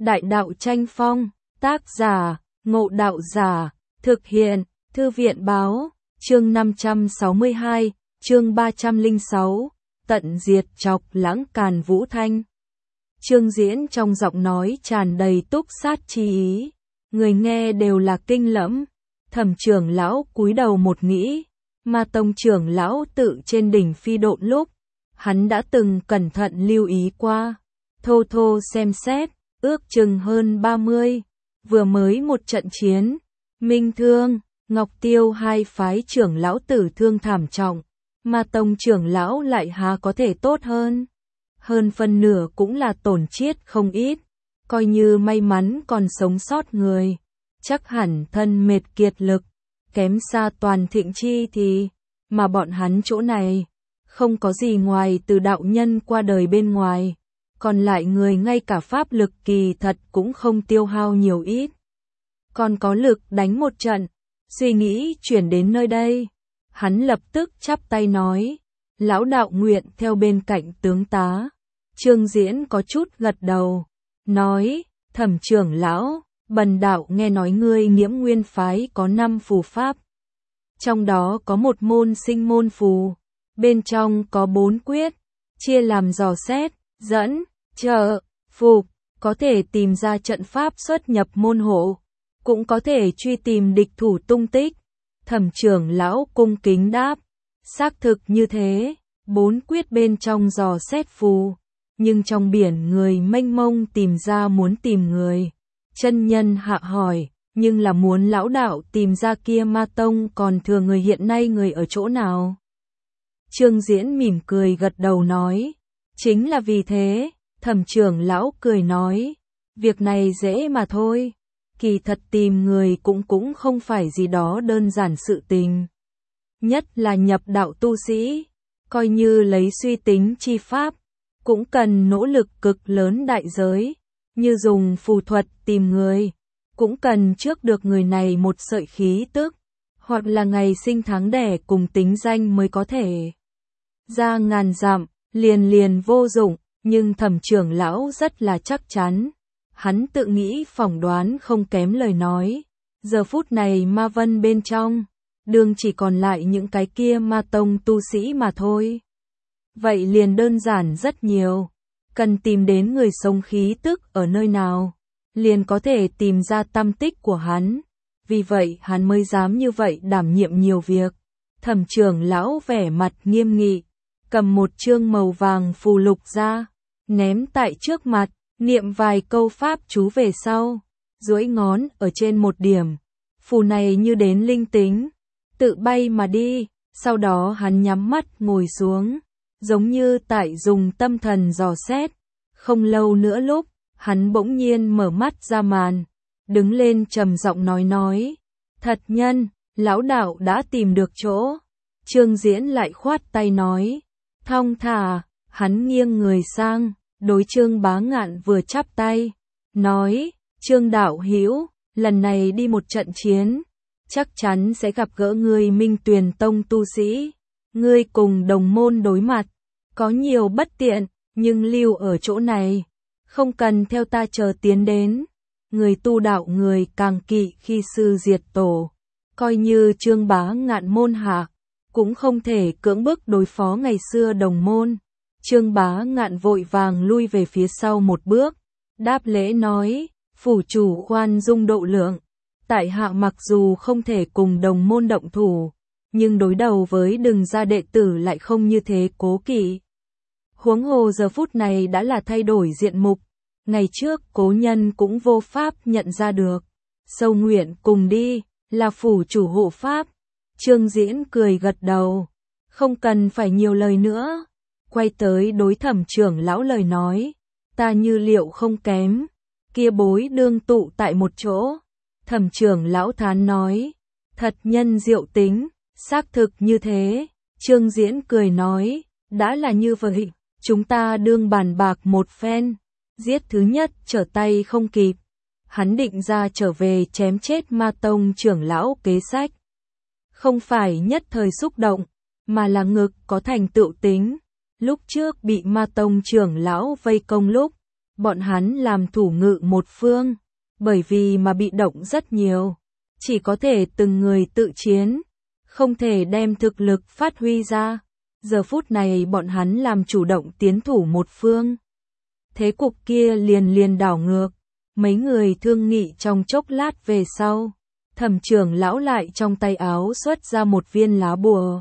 Đại đạo tranh phong, tác giả, Ngộ Đạo Giả, thực hiện, Thư viện báo, chương 562, chương 306, tận diệt Chọc Lãng Càn Vũ Thanh. Chương Diễn trong giọng nói tràn đầy túc sát chi ý, người nghe đều là kinh lẫm. Thẩm trưởng lão cúi đầu một nghĩ, mà tông trưởng lão tự trên đỉnh phi độn lúc, hắn đã từng cẩn thận lưu ý qua, thô thô xem xét, ước chừng hơn 30, vừa mới một trận chiến, Minh Thương, Ngọc Tiêu hai phái trưởng lão tử thương thảm trọng, mà tông trưởng lão lại há có thể tốt hơn. Hơn phân nửa cũng là tổn chiết không ít, coi như may mắn còn sống sót người, chắc hẳn thân mệt kiệt lực, kém xa toàn thịnh chi thì, mà bọn hắn chỗ này, không có gì ngoài từ đạo nhân qua đời bên ngoài, còn lại người ngay cả pháp lực kỳ thật cũng không tiêu hao nhiều ít. Còn có lực đánh một trận, suy nghĩ chuyển đến nơi đây, hắn lập tức chắp tay nói, lão đạo nguyện theo bên cạnh tướng tá. Chương Diễn có chút gật đầu, nói, Thẩm trưởng lão, bần đạo nghe nói ngươi Nghiễm Nguyên phái có 5 phù pháp. Trong đó có một môn sinh môn phù, bên trong có 4 quyết, chia làm dò xét, dẫn, trợ, phục, có thể tìm ra trận pháp xuất nhập môn hộ, cũng có thể truy tìm địch thủ tung tích. Thẩm trưởng lão cung kính đáp, xác thực như thế, 4 quyết bên trong dò xét phù, nhưng trong biển người mênh mông tìm ra muốn tìm người. Chân nhân hạ hỏi, nhưng là muốn lão đạo tìm ra kia ma tông còn thừa người hiện nay người ở chỗ nào? Chương Diễn mỉm cười gật đầu nói, chính là vì thế. Thẩm trưởng lão cười nói, việc này dễ mà thôi, kỳ thật tìm người cũng không phải gì đó đơn giản sự tình. Nhất là nhập đạo tu sĩ, coi như lấy suy tính chi pháp, cũng cần nỗ lực cực lớn đại giới, như dùng phù thuật tìm người, cũng cần trước được người này một sợi khí tức, hoặc là ngày sinh tháng đẻ cùng tính danh mới có thể. Ra ngàn dặm, liền vô dụng, nhưng Thẩm trưởng lão rất là chắc chắn. Hắn tự nghĩ phỏng đoán không kém lời nói. Giờ phút này ma vân bên trong, đường chỉ còn lại những cái kia ma tông tu sĩ mà thôi. Vậy liền đơn giản rất nhiều. Cần tìm đến người sống khí tức ở nơi nào, liền có thể tìm ra tăm tích của hắn. Vì vậy hắn mới dám như vậy đảm nhiệm nhiều việc. Thẩm trưởng lão vẻ mặt nghiêm nghị, cầm một chương màu vàng phù lục ra, ném tại trước mặt, niệm vài câu pháp chú về sau, duỗi ngón ở trên một điểm. Phù này như đến linh tính, tự bay mà đi, sau đó hắn nhắm mắt ngồi xuống, giống như tại dùng tâm thần dò xét. Không lâu nữa lúc, hắn bỗng nhiên mở mắt ra màn, đứng lên trầm giọng nói, thật nhân, lão đạo đã tìm được chỗ. Chương Diễn lại khoát tay nói, thong thả, hắn nghiêng người sang, đối Trương Bá Ngạn vừa chắp tay, nói, Trương đạo hữu, lần này đi một trận chiến, chắc chắn sẽ gặp gỡ người Minh Tuyền Tông tu sĩ, ngươi cùng đồng môn đối mặt, có nhiều bất tiện, nhưng lưu ở chỗ này, không cần theo ta chờ tiến đến. Người tu đạo người càng kỵ khi sư diệt tổ, coi như Trương Bá Ngạn môn hạ, cũng không thể cưỡng bức đối phó ngày xưa đồng môn. Trương Bá Ngạn vội vàng lui về phía sau một bước, đáp lễ nói, phủ chủ khoan dung độ lượng, tại hạ mặc dù không thể cùng đồng môn động thủ, nhưng đối đầu với Đừng gia đệ tử lại không như thế cố kỵ. Huống hồ giờ phút này đã là thay đổi diện mục, ngày trước cố nhân cũng vô pháp nhận ra được. Sâu nguyện cùng đi, là phủ chủ hộ pháp. Chương Diễn cười gật đầu, không cần phải nhiều lời nữa. Quay tới đối Thẩm trưởng lão lời nói, ta như liệu không kém, kia bối đương tụ tại một chỗ. Thẩm trưởng lão thán nói, thật nhân diệu tính, xác thực như thế. Chương Diễn cười nói, đã là như vậy, chúng ta đương bàn bạc một phen. Giết thứ nhất trở tay không kịp, hắn định ra trở về chém chết ma tông trưởng lão kế sách. Không phải nhất thời xúc động, mà là ngực có thành tựu tính. Lúc trước bị ma tông trưởng lão vây công lúc, bọn hắn làm thủ ngự một phương, bởi vì mà bị động rất nhiều, chỉ có thể từng người tự chiến, không thể đem thực lực phát huy ra. Giờ phút này bọn hắn làm chủ động tiến thủ một phương. Thế cục kia liền đảo ngược, mấy người thương nghị trong chốc lát về sau, Thẩm trưởng lão lại trong tay áo xuất ra một viên lá bùa,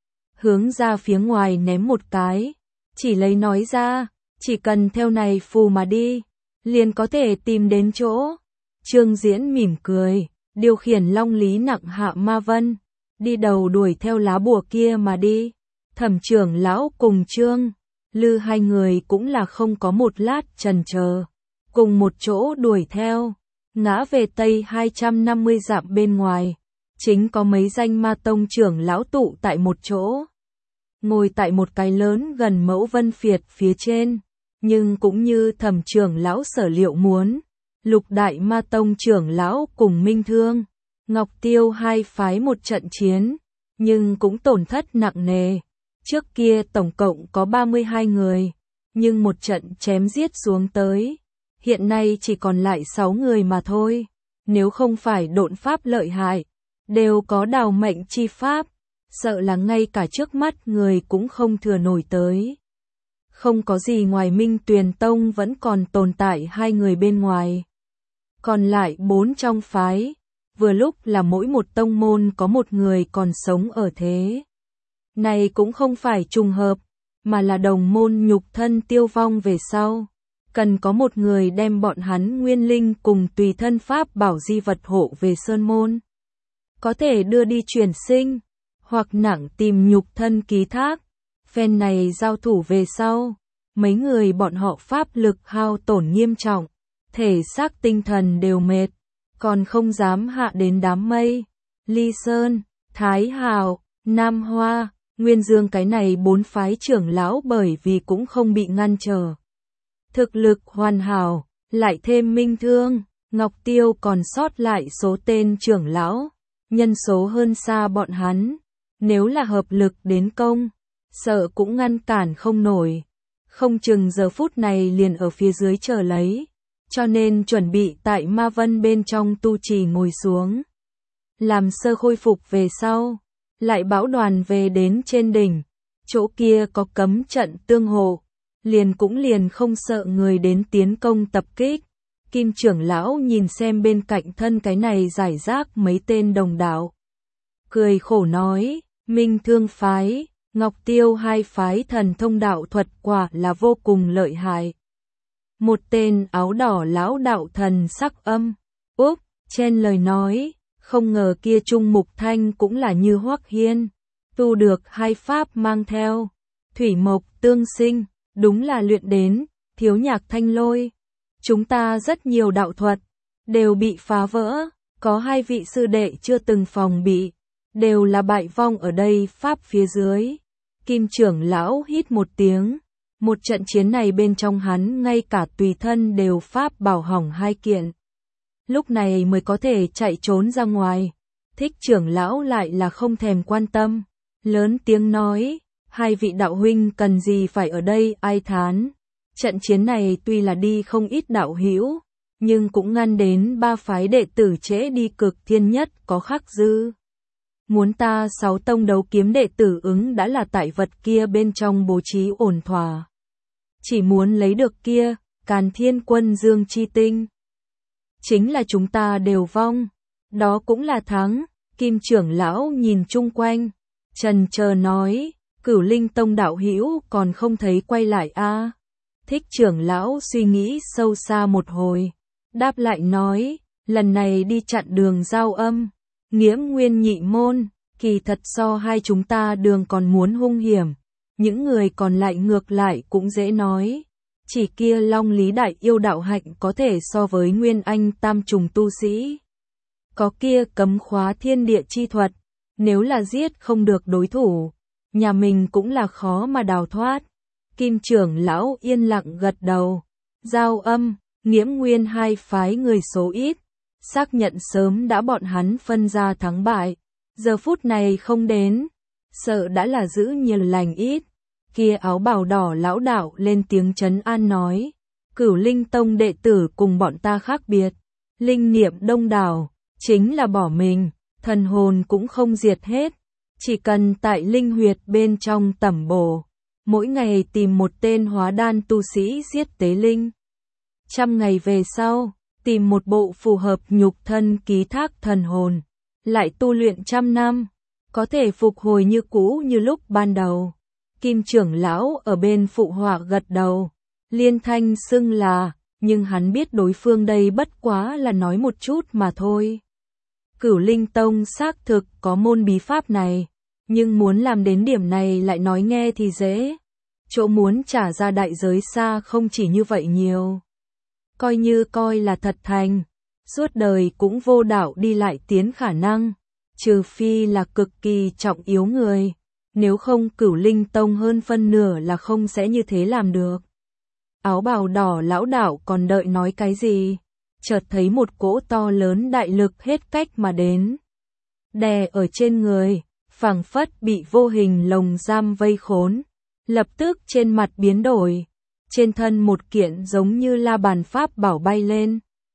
hướng ra phía ngoài ném một cái, chỉ lấy nói ra, chỉ cần theo này phù mà đi, liền có thể tìm đến chỗ. Trương Diễn mỉm cười, điều khiển long lý nặng hạ ma vân, đi đầu đuổi theo lá bùa kia mà đi. Thẩm trưởng lão cùng Trương Lư hai người cũng là không có một lát chần chờ, cùng một chỗ đuổi theo, ngã về tây 250 dặm bên ngoài, chính có mấy danh ma tông trưởng lão tụ tại một chỗ, ngồi tại một cái lớn gần mẫu vân phiệt phía trên, nhưng cũng như Thẩm trưởng lão sở liệu muốn, Lục đại ma tông trưởng lão cùng Minh Thương, Ngọc Tiêu hai phái một trận chiến, nhưng cũng tổn thất nặng nề. Trước kia tổng cộng có 32 người, nhưng một trận chém giết xuống tới, hiện nay chỉ còn lại 6 người mà thôi. Nếu không phải độn pháp lợi hại, đều có đào mệnh chi pháp, sợ là ngay cả trước mắt người cũng không thừa nổi tới. Không có gì ngoài Minh Tuyền Tông vẫn còn tồn tại 2 người bên ngoài. Còn lại 4 trong phái, vừa lúc là mỗi một tông môn có một người còn sống ở thế. Này cũng không phải trùng hợp, mà là đồng môn nhục thân tiêu vong về sau. Cần có một người đem bọn hắn nguyên linh cùng tùy thân pháp bảo di vật hộ về sơn môn. Có thể đưa đi chuyển sinh, hoặc nặng tìm nhục thân ký thác. Phen này giao thủ về sau, mấy người bọn họ pháp lực hao tổn nghiêm trọng, thể xác tinh thần đều mệt, còn không dám hạ đến đám mây. Ly Sơn, Thái Hào, Nam Hoa, Nguyên Dương cái này 4 phái trưởng lão bởi vì cũng không bị ngăn trở. Thực lực hoàn hảo, lại thêm Minh Thương, Ngọc Tiêu còn sót lại số tên trưởng lão, nhân số hơn xa bọn hắn, nếu là hợp lực đến công, sợ cũng ngăn cản không nổi, không chừng giờ phút này liền ở phía dưới chờ lấy, cho nên chuẩn bị tại Ma Vân bên trong tu trì ngồi xuống. Làm sơ khôi phục về sau, lại bão đoàn về đến trên đỉnh, chỗ kia có cấm trận tương hộ, liền không sợ người đến tiến công tập kích. Kim trưởng lão nhìn xem bên cạnh thân cái này giải rác mấy tên đồng đạo, cười khổ nói, Minh Thương phái, Ngọc Tiêu hai phái thần thông đạo thuật quả là vô cùng lợi hại. Một tên áo đỏ lão đạo thần sắc âm, úp, trên lời nói, không ngờ kia Trung Mục Thanh cũng là như Hoắc Hiên, tu được hai pháp mang theo, thủy mộc tương sinh, đúng là luyện đến, thiếu nhạc thanh lôi. Chúng ta rất nhiều đạo thuật, đều bị phá vỡ, có 2 vị sư đệ chưa từng phòng bị, đều là bại vong ở đây pháp phía dưới. Kim trưởng lão hít một tiếng, một trận chiến này bên trong hắn ngay cả tùy thân đều pháp bảo hỏng 2 kiện. Lúc này mới có thể chạy trốn ra ngoài. Thích trưởng lão lại là không thèm quan tâm, lớn tiếng nói, 2 vị đạo huynh cần gì phải ở đây ai thán. Trận chiến này tuy là đi không ít đạo hữu, nhưng cũng ngăn đến 3 phái đệ tử trễ đi cực thiên nhất có khắc dư. Muốn ta 6 tông đấu kiếm đệ tử ứng đã là tại vật kia bên trong bố trí ổn thỏa. Chỉ muốn lấy được kia, Càn Thiên Quân Dương chi tinh. Chính là chúng ta đều vong, đó cũng là thắng. Kim trưởng lão nhìn chung quanh, trần chờ nói, Cửu Linh Tông đạo hữu còn không thấy quay lại a? Thích trưởng lão suy nghĩ sâu xa một hồi, đáp lại nói, lần này đi chặn đường giao âm, Nghiễm Nguyên nhị môn, kỳ thật so hai chúng ta đường còn muốn hung hiểm, những người còn lại ngược lại cũng dễ nói, chỉ kia Long Lý đại yêu đạo hạnh có thể so với Nguyên Anh tam trùng tu sĩ. Có kia cấm khóa thiên địa chi thuật, nếu là giết không được đối thủ, nhà mình cũng là khó mà đào thoát. Kim trưởng lão yên lặng gật đầu, giao âm, Nghiễm Nguyên hai phái người số ít, xác nhận sớm đã bọn hắn phân ra thắng bại, giờ phút này không đến, sợ đã là giữ nhiều lành ít. Kia áo bào đỏ lão đạo lên tiếng trấn an nói, Cửu Linh Tông đệ tử cùng bọn ta khác biệt, linh niệm đông đảo, chính là bỏ mình, thần hồn cũng không diệt hết, chỉ cần tại linh huyệt bên trong tẩm bổ, mỗi ngày tìm một tên hóa đan tu sĩ giết tế linh. 100 ngày về sau, tìm một bộ phù hợp nhục thân ký thác thần hồn, lại tu luyện 100 năm, có thể phục hồi như cũ như lúc ban đầu. Kim trưởng lão ở bên phụ họa gật đầu, liên thanh xưng là, nhưng hắn biết đối phương đây bất quá là nói một chút mà thôi. Cửu Linh Tông xác thực có môn bí pháp này, nhưng muốn làm đến điểm này lại nói nghe thì dễ. Chỗ muốn trả ra đại giới xa không chỉ như vậy nhiều. Coi là thật thành, suốt đời cũng vô đạo đi lại tiến khả năng, trừ phi là cực kỳ trọng yếu người, nếu không Cửu Linh Tông hơn phân nửa là không sẽ như thế làm được. Áo bào đỏ lão đạo còn đợi nói cái gì, chợt thấy một cỗ to lớn đại lực hết cách mà đến. Đè ở trên người, phảng phất bị vô hình lồng giam vây khốn, lập tức trên mặt biến đổi, trên thân một kiện giống như la bàn pháp bảo bay lên.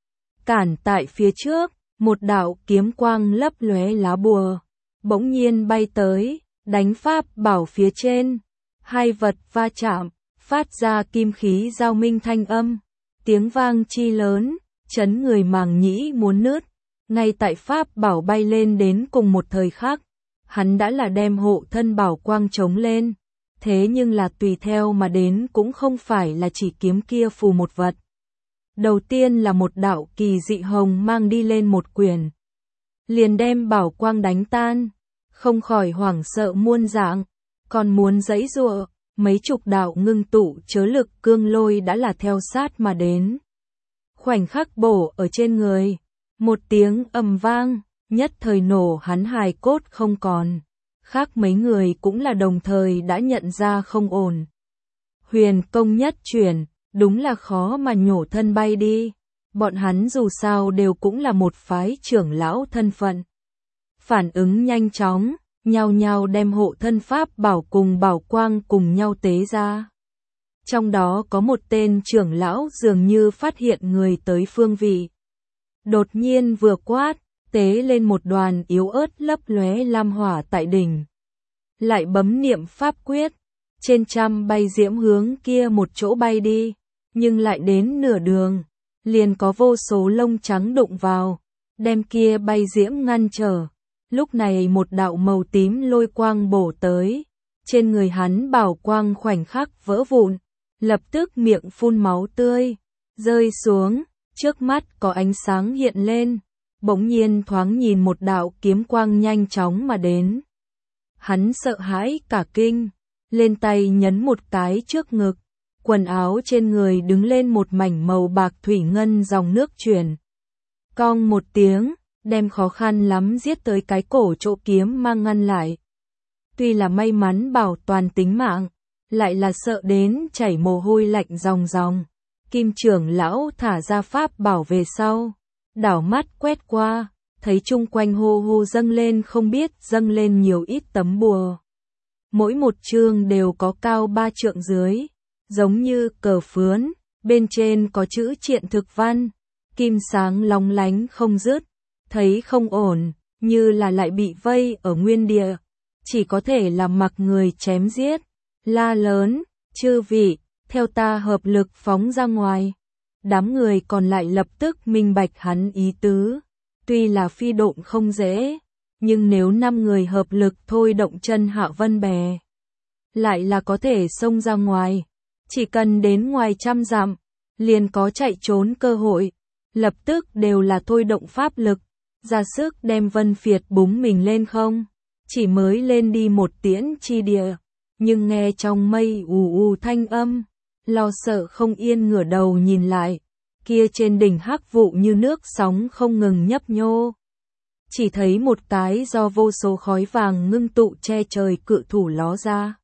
Cản tại phía trước, một đạo kiếm quang lấp lóe lá bùa, bỗng nhiên bay tới, đánh pháp bảo phía trên. Hai vật va chạm, phát ra kim khí giao minh thanh âm, tiếng vang chi lớn, chấn người màng nhĩ muốn nứt. Ngay tại pháp bảo bay lên đến cùng một thời khắc, hắn đã là đem hộ thân bảo quang chống lên, thế nhưng là tùy theo mà đến cũng không phải là chỉ kiếm kia phù một vật. Đầu tiên là một đạo kỳ dị hồng mang đi lên một quyển, liền đem bảo quang đánh tan, không khỏi hoảng sợ muôn dạng, còn muốn giãy giụa, mấy chục đạo ngưng tụ chớ lực cương lôi đã là theo sát mà đến. Khoảnh khắc bổ ở trên người, một tiếng ầm vang, nhất thời nổ hắn hài cốt không còn. Khác mấy người cũng là đồng thời đã nhận ra không ổn. Huyền công nhất chuyển, đúng là khó mà nhổ thân bay đi. Bọn hắn dù sao đều cũng là một phái trưởng lão thân phận. Phản ứng nhanh chóng, nhao nhao đem hộ thân pháp bảo cùng bảo quang cùng nhau tế ra. Trong đó có một tên trưởng lão dường như phát hiện người tới phương vị. Đột nhiên vừa quát, tế lên một đoàn yếu ớt lấp lóe lam hỏa tại đỉnh. Lại bấm niệm pháp quyết, trên trăm bay diễm hướng kia một chỗ bay đi, nhưng lại đến nửa đường, liền có vô số lông trắng đụng vào, đem kia bay diễm ngăn trở. Lúc này một đạo màu tím lôi quang bổ tới, trên người hắn bảo quang khoảnh khắc vỡ vụn, lập tức miệng phun máu tươi, rơi xuống, trước mắt có ánh sáng hiện lên, bỗng nhiên thoáng nhìn một đạo kiếm quang nhanh chóng mà đến. Hắn sợ hãi cả kinh, lên tay nhấn một cái trước ngực, quần áo trên người đứng lên một mảnh màu bạc thủy ngân dòng nước chuyển. Cong một tiếng, đem khó khăn lắm giết tới cái cổ chỗ kiếm mang ngăn lại. Tuy là may mắn bảo toàn tính mạng, lại là sợ đến chảy mồ hôi lạnh ròng ròng. Kim trưởng lão thả ra pháp bảo về sau, đảo mắt quét qua, thấy chung quanh hô hô dâng lên không biết dâng lên nhiều ít tấm bùa. Mỗi một chương đều có cao 3 trượng dưới, giống như cờ phướn, bên trên có chữ triện thực văn, kim sáng lóng lánh không dứt, thấy không ổn, như là lại bị vây ở nguyên địa, chỉ có thể là mặc người chém giết, la lớn, chư vị, theo ta hợp lực phóng ra ngoài. Đám người còn lại lập tức minh bạch hắn ý tứ, tuy là phi độn không dễ, nhưng nếu 5 người hợp lực thôi động chân Hạ Vân bè, lại là có thể xông ra ngoài, chỉ cần đến ngoài 100 dặm, liền có chạy trốn cơ hội, lập tức đều là thôi động pháp lực, ra sức đem Vân Phiệt búng mình lên không, chỉ mới lên đi một tiễn chi địa, nhưng nghe trong mây ù ù thanh âm, lo sợ không yên ngửa đầu nhìn lại, kia trên đỉnh hắc vụ như nước sóng không ngừng nhấp nhô. Chỉ thấy một cái do vô số khói vàng ngưng tụ che trời cự thủ ló ra.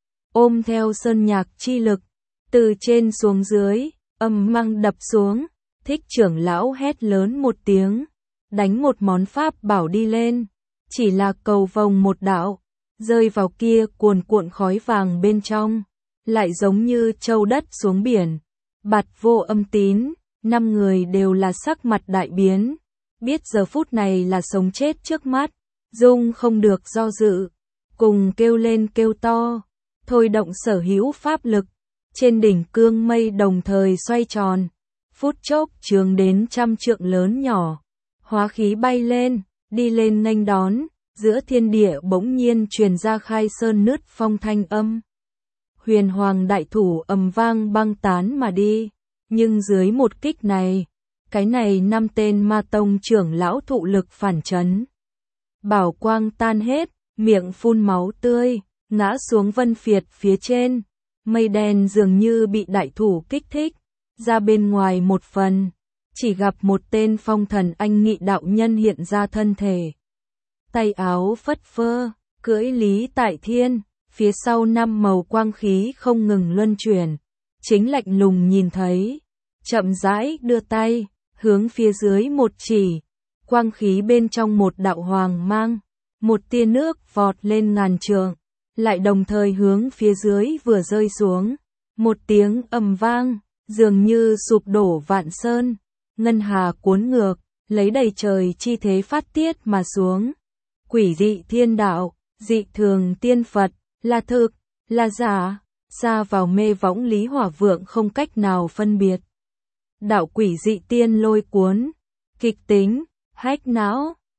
Ôm theo sơn nhạc chi lực, từ trên xuống dưới, ầm mang đập xuống, Thích trưởng lão hét lớn một tiếng, đánh một món pháp bảo đi lên, chỉ là cầu vồng một đạo, rơi vào kia cuồn cuộn khói vàng bên trong, lại giống như châu đất xuống biển, Bạt Vô Âm Tín, 5 người đều là sắc mặt đại biến, biết giờ phút này là sống chết trước mắt, dung không được do dự, cùng kêu lên kêu to, thôi động sở hữu pháp lực, trên đỉnh cương mây đồng thời xoay tròn, phút chốc trường đến 100 trượng lớn nhỏ, hóa khí bay lên, đi lên nghênh đón, giữa thiên địa bỗng nhiên truyền ra khai sơn nứt phong thanh âm. Huyền Hoàng đại thủ ầm vang băng tán mà đi, nhưng dưới một kích này, cái này 5 tên ma tông trưởng lão thụ lực phản chấn. Bảo quang tan hết, miệng phun máu tươi, ngã xuống vân phiệt phía trên, mây đen dường như bị đại thủ kích thích, ra bên ngoài một phần, chỉ gặp một tên phong thần anh nghị đạo nhân hiện ra thân thể. Tay áo phất phơ, cưỡi lý tại thiên, phía sau 5 màu quang khí không ngừng luân chuyển, chính lạnh lùng nhìn thấy, chậm rãi đưa tay, hướng phía dưới một chỉ, quang khí bên trong một đạo hoàng mang, một tia nước vọt lên ngàn trượng, lại đồng thời hướng phía dưới vừa rơi xuống, một tiếng ầm vang, dường như sụp đổ vạn sơn, ngân hà cuốn ngược, lấy đầy trời chi thế phát tiết mà xuống. Quỷ dị thiên đạo, dị thường tiên Phật, là thực, là giả, xa vào mê võng Lý Hỏa Vượng không cách nào phân biệt. Đạo quỷ dị tiên lôi cuốn, kịch tính, hách não,